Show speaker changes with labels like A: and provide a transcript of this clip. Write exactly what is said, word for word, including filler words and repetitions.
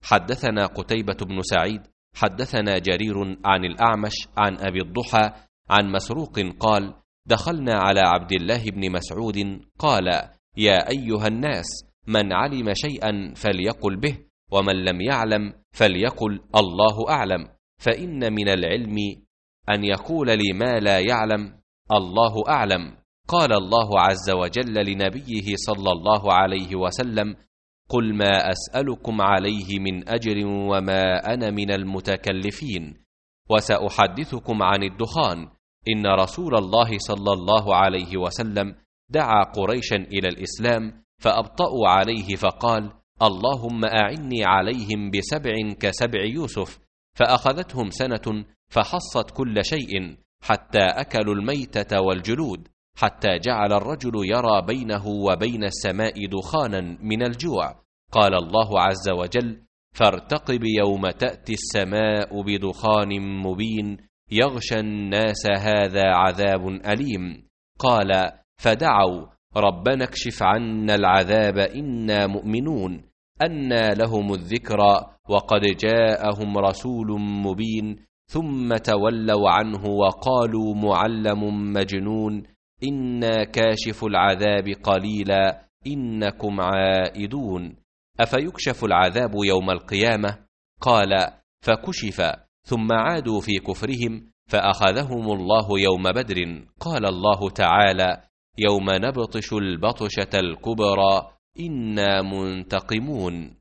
A: حدثنا قتيبة بن سعيد حدثنا جرير عن الأعمش عن أبي الضحى عن مسروق قال: دخلنا على عبد الله بن مسعود قال: يا أيها الناس، من علم شيئا فليقل به، ومن لم يعلم فليقل الله أعلم، فإن من العلم أن يقول لما لا يعلم الله أعلم. قال الله عز وجل لنبيه صلى الله عليه وسلم: قل ما أسألكم عليه من أجر وما أنا من المتكلفين. وسأحدثكم عن الدخان. إن رسول الله صلى الله عليه وسلم دعا قريشا إلى الإسلام فأبطأوا عليه فقال: اللهم أعني عليهم بسبع كسبع يوسف. فأخذتهم سنة فحصت كل شيء حتى أكلوا الميتة والجلود، حتى جعل الرجل يرى بينه وبين السماء دخانا من الجوع. قال الله عز وجل: فارتقب يوم تأتي السماء بدخان مبين يغشى الناس هذا عذاب أليم. قال: فدعوا ربنا اكشف عنا العذاب إنا مؤمنون. أنى لهم الذكرى وقد جاءهم رسول مبين. ثم تولوا عنه وقالوا معلم مجنون. إنا كاشف العذاب قليلا إنكم عائدون. أفيكشف العذاب يوم القيامة؟ قال: فكشف، ثم عادوا في كفرهم فأخذهم الله يوم بدر. قال الله تعالى: يوم نبطش البطشة الكبرى إنا منتقمون.